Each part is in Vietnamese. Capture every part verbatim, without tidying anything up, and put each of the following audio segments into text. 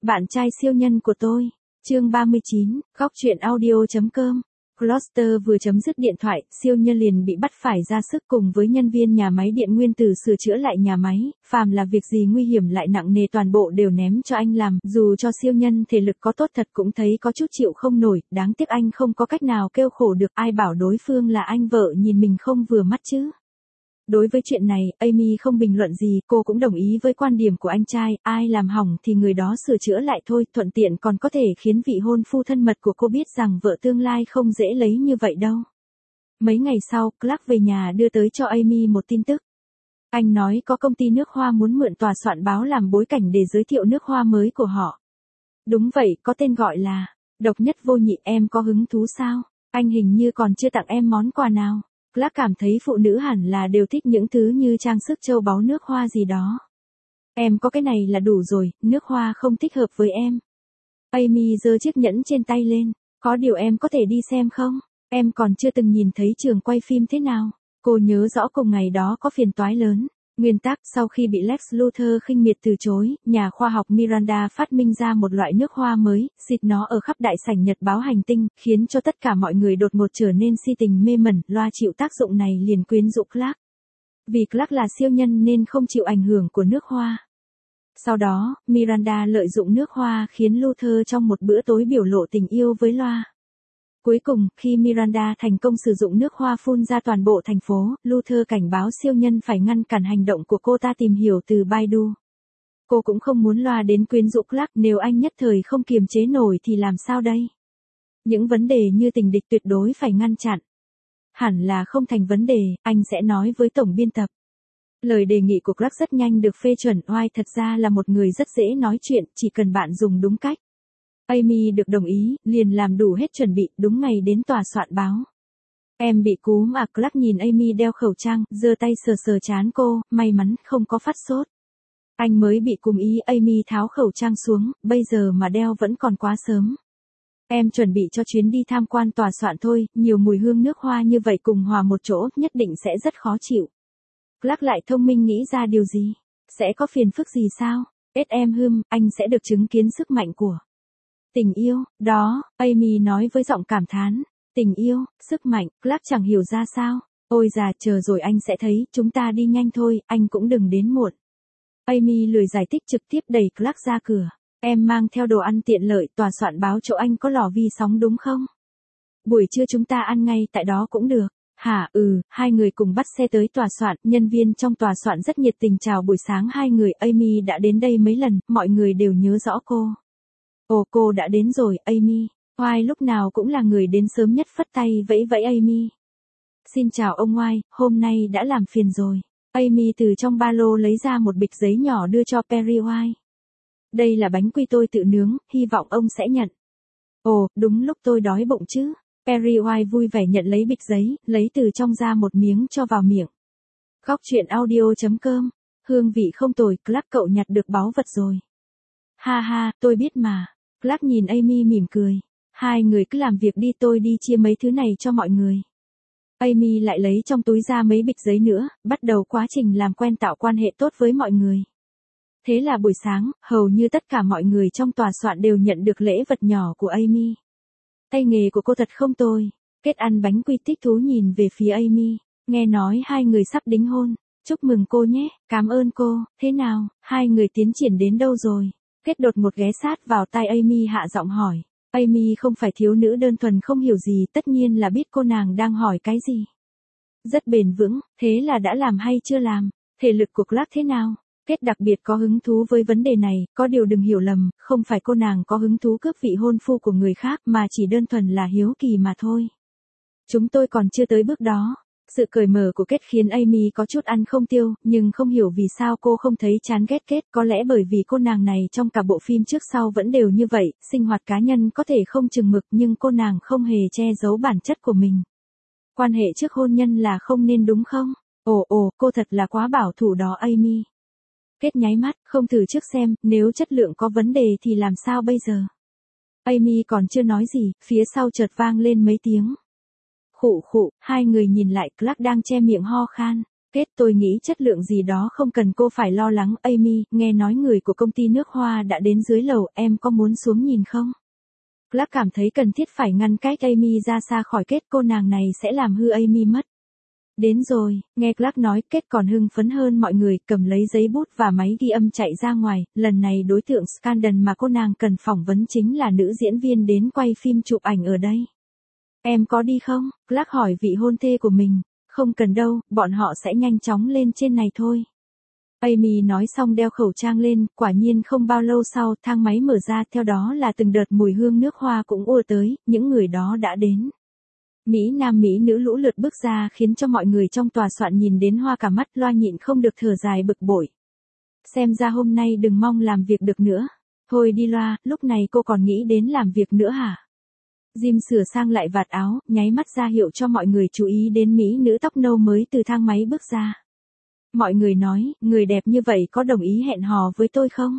Bạn trai siêu nhân của tôi. Chương ba mươi chín, góc truyện audio chấm com. Gloucester vừa chấm dứt điện thoại, siêu nhân liền bị bắt phải ra sức cùng với nhân viên nhà máy điện nguyên tử sửa chữa lại nhà máy, phàm là việc gì nguy hiểm lại nặng nề toàn bộ đều ném cho anh làm, dù cho siêu nhân thể lực có tốt thật cũng thấy có chút chịu không nổi, đáng tiếc anh không có cách nào kêu khổ được, ai bảo đối phương là anh vợ nhìn mình không vừa mắt chứ. Đối với chuyện này, Amy không bình luận gì, cô cũng đồng ý với quan điểm của anh trai, ai làm hỏng thì người đó sửa chữa lại thôi, thuận tiện còn có thể khiến vị hôn phu thân mật của cô biết rằng vợ tương lai không dễ lấy như vậy đâu. Mấy ngày sau, Clark về nhà đưa tới cho Amy một tin tức. Anh nói có công ty nước hoa muốn mượn tòa soạn báo làm bối cảnh để giới thiệu nước hoa mới của họ. Đúng vậy, có tên gọi là Độc Nhất Vô Nhị, em có hứng thú sao? Anh hình như còn chưa tặng em món quà nào. Clark cảm thấy phụ nữ hẳn là đều thích những thứ như trang sức châu báu nước hoa gì đó. Em có cái này là đủ rồi, nước hoa không thích hợp với em. Amy giơ chiếc nhẫn trên tay lên, có điều em có thể đi xem không? Em còn chưa từng nhìn thấy trường quay phim thế nào. Cô nhớ rõ cùng ngày đó có phiền toái lớn. Nguyên tắc, sau khi bị Lex Luthor khinh miệt từ chối, nhà khoa học Miranda phát minh ra một loại nước hoa mới, xịt nó ở khắp đại sảnh nhật báo hành tinh, khiến cho tất cả mọi người đột ngột trở nên si tình mê mẩn, loa chịu tác dụng này liền quyến rũ Clark. Vì Clark là siêu nhân nên không chịu ảnh hưởng của nước hoa. Sau đó, Miranda lợi dụng nước hoa khiến Luthor trong một bữa tối biểu lộ tình yêu với loa. Cuối cùng, khi Miranda thành công sử dụng nước hoa phun ra toàn bộ thành phố, Luthor cảnh báo siêu nhân phải ngăn cản hành động của cô ta tìm hiểu từ Baidu. Cô cũng không muốn loa đến quyến rũ Clark, nếu anh nhất thời không kiềm chế nổi thì làm sao đây? Những vấn đề như tình địch tuyệt đối phải ngăn chặn. Hẳn là không thành vấn đề, anh sẽ nói với tổng biên tập. Lời đề nghị của Clark rất nhanh được phê chuẩn, White thật ra là một người rất dễ nói chuyện, chỉ cần bạn dùng đúng cách. Amy được đồng ý, liền làm đủ hết chuẩn bị, đúng ngày đến tòa soạn báo. Em bị cúm à? Clark nhìn Amy đeo khẩu trang, giơ tay sờ sờ trán cô, may mắn không có phát sốt. Anh mới bị cúm ý, Amy tháo khẩu trang xuống, bây giờ mà đeo vẫn còn quá sớm. Em chuẩn bị cho chuyến đi tham quan tòa soạn thôi, nhiều mùi hương nước hoa như vậy cùng hòa một chỗ, nhất định sẽ rất khó chịu. Clark lại thông minh nghĩ ra điều gì? Sẽ có phiền phức gì sao? Ết em hưm, anh sẽ được chứng kiến sức mạnh của tình yêu, đó, Amy nói với giọng cảm thán. Tình yêu, sức mạnh, Clark chẳng hiểu ra sao. Ôi già, chờ rồi anh sẽ thấy, chúng ta đi nhanh thôi, anh cũng đừng đến muộn. Amy lười giải thích, trực tiếp đẩy Clark ra cửa. Em mang theo đồ ăn tiện lợi, tòa soạn báo chỗ anh có lò vi sóng đúng không? Buổi trưa chúng ta ăn ngay tại đó cũng được. Hả, ừ, hai người cùng bắt xe tới tòa soạn, nhân viên trong tòa soạn rất nhiệt tình chào buổi sáng hai người, Amy đã đến đây mấy lần, mọi người đều nhớ rõ cô. Ồ, cô đã đến rồi, Amy. White lúc nào cũng là người đến sớm nhất, phất tay vẫy vẫy Amy. Xin chào ông White, hôm nay đã làm phiền rồi. Amy từ trong ba lô lấy ra một bịch giấy nhỏ đưa cho Perry White. Đây là bánh quy tôi tự nướng, hy vọng ông sẽ nhận. Ồ, đúng lúc tôi đói bụng chứ. Perry White vui vẻ nhận lấy bịch giấy, lấy từ trong ra một miếng cho vào miệng. Góc truyện audio chấm com. Hương vị không tồi, Clark cậu nhặt được báu vật rồi. Ha ha, tôi biết mà. Clark nhìn Amy mỉm cười. Hai người cứ làm việc đi, tôi đi chia mấy thứ này cho mọi người. Amy lại lấy trong túi ra mấy bịch giấy nữa, bắt đầu quá trình làm quen tạo quan hệ tốt với mọi người. Thế là buổi sáng, hầu như tất cả mọi người trong tòa soạn đều nhận được lễ vật nhỏ của Amy. Tay nghề của cô thật không tồi. Kết ăn bánh quy thích thú nhìn về phía Amy. Nghe nói hai người sắp đính hôn. Chúc mừng cô nhé, cảm ơn cô. Thế nào, hai người tiến triển đến đâu rồi? Kết đột ngột ghé sát vào tai Amy hạ giọng hỏi. Amy không phải thiếu nữ đơn thuần không hiểu gì, tất nhiên là biết cô nàng đang hỏi cái gì. Rất bền vững, thế là đã làm hay chưa làm? Thể lực của Clark thế nào? Kết đặc biệt có hứng thú với vấn đề này, có điều đừng hiểu lầm, không phải cô nàng có hứng thú cướp vị hôn phu của người khác mà chỉ đơn thuần là hiếu kỳ mà thôi. Chúng tôi còn chưa tới bước đó. Sự cởi mở của Kết khiến Amy có chút ăn không tiêu, nhưng không hiểu vì sao cô không thấy chán ghét Kết, có lẽ bởi vì cô nàng này trong cả bộ phim trước sau vẫn đều như vậy, sinh hoạt cá nhân có thể không chừng mực nhưng cô nàng không hề che giấu bản chất của mình. Quan hệ trước hôn nhân là không nên đúng không? Ồ ồ, cô thật là quá bảo thủ đó Amy. Kết nháy mắt, không thử trước xem, nếu chất lượng có vấn đề thì làm sao bây giờ? Amy còn chưa nói gì, phía sau chợt vang lên mấy tiếng. Khụ khụ, hai người nhìn lại, Clark đang che miệng ho khan. Kết tôi nghĩ chất lượng gì đó không cần cô phải lo lắng. Amy, nghe nói người của công ty nước hoa đã đến dưới lầu, em có muốn xuống nhìn không? Clark cảm thấy cần thiết phải ngăn cách Amy ra xa khỏi Kết, cô nàng này sẽ làm hư Amy mất. Đến rồi, nghe Clark nói, Kết còn hưng phấn hơn mọi người, cầm lấy giấy bút và máy ghi âm chạy ra ngoài. Lần này đối tượng scandal mà cô nàng cần phỏng vấn chính là nữ diễn viên đến quay phim chụp ảnh ở đây. Em có đi không? Clark hỏi vị hôn thê của mình. Không cần đâu, bọn họ sẽ nhanh chóng lên trên này thôi. Amy nói xong đeo khẩu trang lên, quả nhiên không bao lâu sau thang máy mở ra, theo đó là từng đợt mùi hương nước hoa cũng ùa tới, những người đó đã đến. Mỹ nam Mỹ nữ lũ lượt bước ra khiến cho mọi người trong tòa soạn nhìn đến hoa cả mắt, Loa nhịn không được thở dài bực bội. Xem ra hôm nay đừng mong làm việc được nữa. Thôi đi Loa, lúc này cô còn nghĩ đến làm việc nữa hả? Jim sửa sang lại vạt áo, nháy mắt ra hiệu cho mọi người chú ý đến mỹ nữ tóc nâu mới từ thang máy bước ra. Mọi người nói, người đẹp như vậy có đồng ý hẹn hò với tôi không?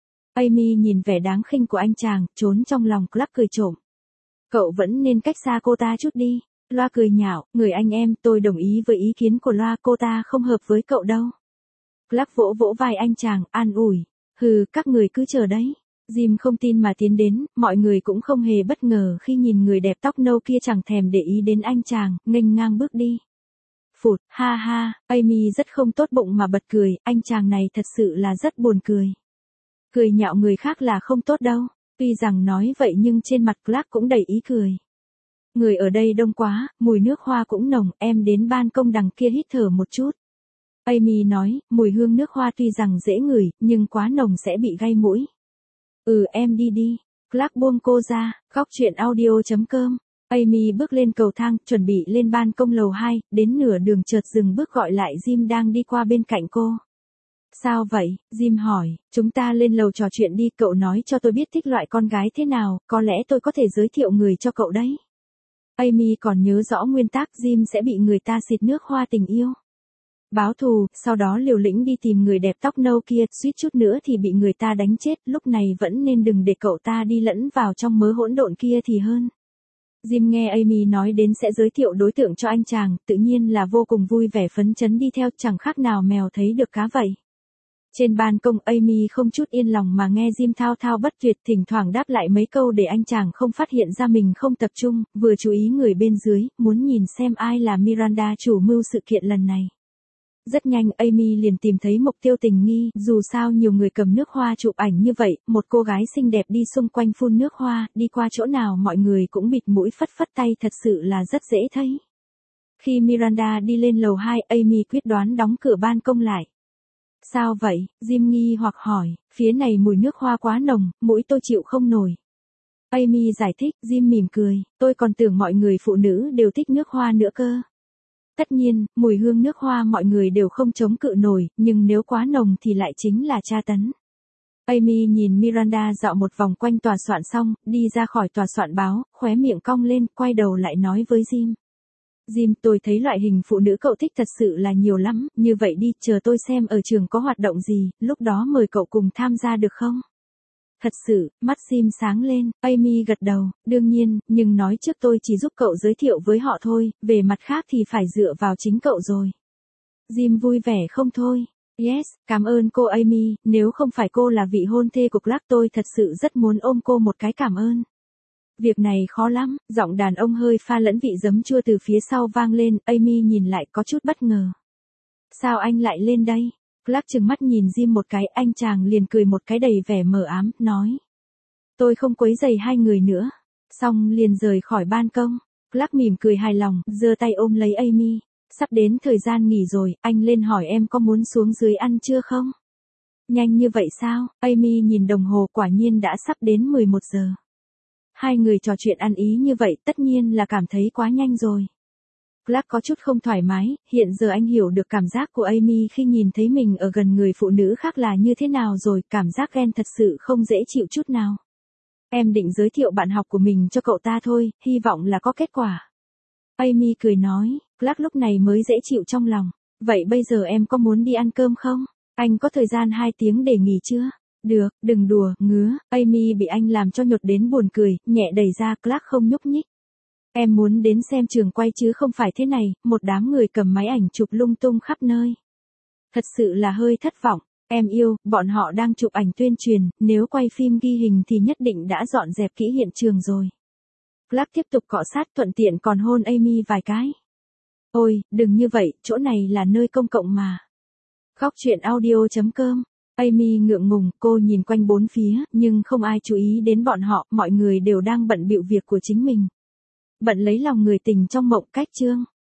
Amy nhìn vẻ đáng khinh của anh chàng, trốn trong lòng Clark cười trộm. Cậu vẫn nên cách xa cô ta chút đi. Loa cười nhạo, người anh em, tôi đồng ý với ý kiến của Loa, cô ta không hợp với cậu đâu. Clark vỗ vỗ vai anh chàng, an ủi. Hừ, các người cứ chờ đấy. Jim không tin mà tiến đến, mọi người cũng không hề bất ngờ khi nhìn người đẹp tóc nâu kia chẳng thèm để ý đến anh chàng, nghênh ngang bước đi. Phụt, ha ha, Amy rất không tốt bụng mà bật cười, anh chàng này thật sự là rất buồn cười. Cười nhạo người khác là không tốt đâu, tuy rằng nói vậy nhưng trên mặt Clark cũng đầy ý cười. Người ở đây đông quá, mùi nước hoa cũng nồng, em đến ban công đằng kia hít thở một chút. Amy nói, mùi hương nước hoa tuy rằng dễ ngửi, nhưng quá nồng sẽ bị gây mũi. Ừ em đi đi. Clark buông cô ra, góc chuyện audio chấm com. Amy bước lên cầu thang, chuẩn bị lên ban công lầu hai, đến nửa đường chợt dừng bước gọi lại Jim đang đi qua bên cạnh cô. Sao vậy? Jim hỏi, chúng ta lên lầu trò chuyện đi, cậu nói cho tôi biết thích loại con gái thế nào, có lẽ tôi có thể giới thiệu người cho cậu đấy. Amy còn nhớ rõ nguyên tắc Jim sẽ bị người ta xịt nước hoa tình yêu. Báo thù, sau đó liều lĩnh đi tìm người đẹp tóc nâu kia, suýt chút nữa thì bị người ta đánh chết, lúc này vẫn nên đừng để cậu ta đi lẫn vào trong mớ hỗn độn kia thì hơn. Jim nghe Amy nói đến sẽ giới thiệu đối tượng cho anh chàng, tự nhiên là vô cùng vui vẻ phấn chấn đi theo, chẳng khác nào mèo thấy được cá vậy. Trên ban công Amy không chút yên lòng mà nghe Jim thao thao bất tuyệt, thỉnh thoảng đáp lại mấy câu để anh chàng không phát hiện ra mình không tập trung, vừa chú ý người bên dưới, muốn nhìn xem ai là Miranda chủ mưu sự kiện lần này. Rất nhanh Amy liền tìm thấy mục tiêu tình nghi, dù sao nhiều người cầm nước hoa chụp ảnh như vậy, một cô gái xinh đẹp đi xung quanh phun nước hoa, đi qua chỗ nào mọi người cũng bịt mũi phất phất tay, thật sự là rất dễ thấy. Khi Miranda đi lên lầu hai, Amy quyết đoán đóng cửa ban công lại. Sao vậy? Jim nghi hoặc hỏi, phía này mùi nước hoa quá nồng, mũi tôi chịu không nổi. Amy giải thích, Jim mỉm cười, tôi còn tưởng mọi người phụ nữ đều thích nước hoa nữa cơ. Tất nhiên, mùi hương nước hoa mọi người đều không chống cự nổi, nhưng nếu quá nồng thì lại chính là tra tấn. Amy nhìn Miranda dạo một vòng quanh tòa soạn xong, đi ra khỏi tòa soạn báo, khóe miệng cong lên, quay đầu lại nói với Jim. Jim, tôi thấy loại hình phụ nữ cậu thích thật sự là nhiều lắm, như vậy đi, chờ tôi xem ở trường có hoạt động gì, lúc đó mời cậu cùng tham gia được không? Thật sự, mắt Jim sáng lên, Amy gật đầu, đương nhiên, nhưng nói trước tôi chỉ giúp cậu giới thiệu với họ thôi, về mặt khác thì phải dựa vào chính cậu rồi. Jim vui vẻ không thôi. Yes, cảm ơn cô Amy, nếu không phải cô là vị hôn thê của Clark tôi thật sự rất muốn ôm cô một cái cảm ơn. Việc này khó lắm, giọng đàn ông hơi pha lẫn vị giấm chua từ phía sau vang lên, Amy nhìn lại có chút bất ngờ. Sao anh lại lên đây? Clark trừng mắt nhìn Jim một cái, anh chàng liền cười một cái đầy vẻ mờ ám, nói. Tôi không quấy rầy hai người nữa. Xong liền rời khỏi ban công. Clark mỉm cười hài lòng, giơ tay ôm lấy Amy. Sắp đến thời gian nghỉ rồi, anh lên hỏi em có muốn xuống dưới ăn trưa không? Nhanh như vậy sao? Amy nhìn đồng hồ, quả nhiên đã sắp đến mười một giờ. Hai người trò chuyện ăn ý như vậy tất nhiên là cảm thấy quá nhanh rồi. Clark có chút không thoải mái, hiện giờ anh hiểu được cảm giác của Amy khi nhìn thấy mình ở gần người phụ nữ khác là như thế nào rồi, cảm giác ghen thật sự không dễ chịu chút nào. Em định giới thiệu bạn học của mình cho cậu ta thôi, hy vọng là có kết quả. Amy cười nói, Clark lúc này mới dễ chịu trong lòng. Vậy bây giờ em có muốn đi ăn cơm không? Anh có thời gian hai tiếng để nghỉ chưa? Được, đừng đùa, ngứa. Amy bị anh làm cho nhột đến buồn cười, nhẹ đẩy ra, Clark không nhúc nhích. Em muốn đến xem trường quay chứ không phải thế này, một đám người cầm máy ảnh chụp lung tung khắp nơi. Thật sự là hơi thất vọng. Em yêu, bọn họ đang chụp ảnh tuyên truyền, nếu quay phim ghi hình thì nhất định đã dọn dẹp kỹ hiện trường rồi. Clark tiếp tục cọ sát thuận tiện còn hôn Amy vài cái. Ôi, đừng như vậy, chỗ này là nơi công cộng mà. Góc truyện audio chấm com. Amy ngượng ngùng, cô nhìn quanh bốn phía, nhưng không ai chú ý đến bọn họ, mọi người đều đang bận bịu việc của chính mình. Bận lấy lòng người tình trong mộng cách chương.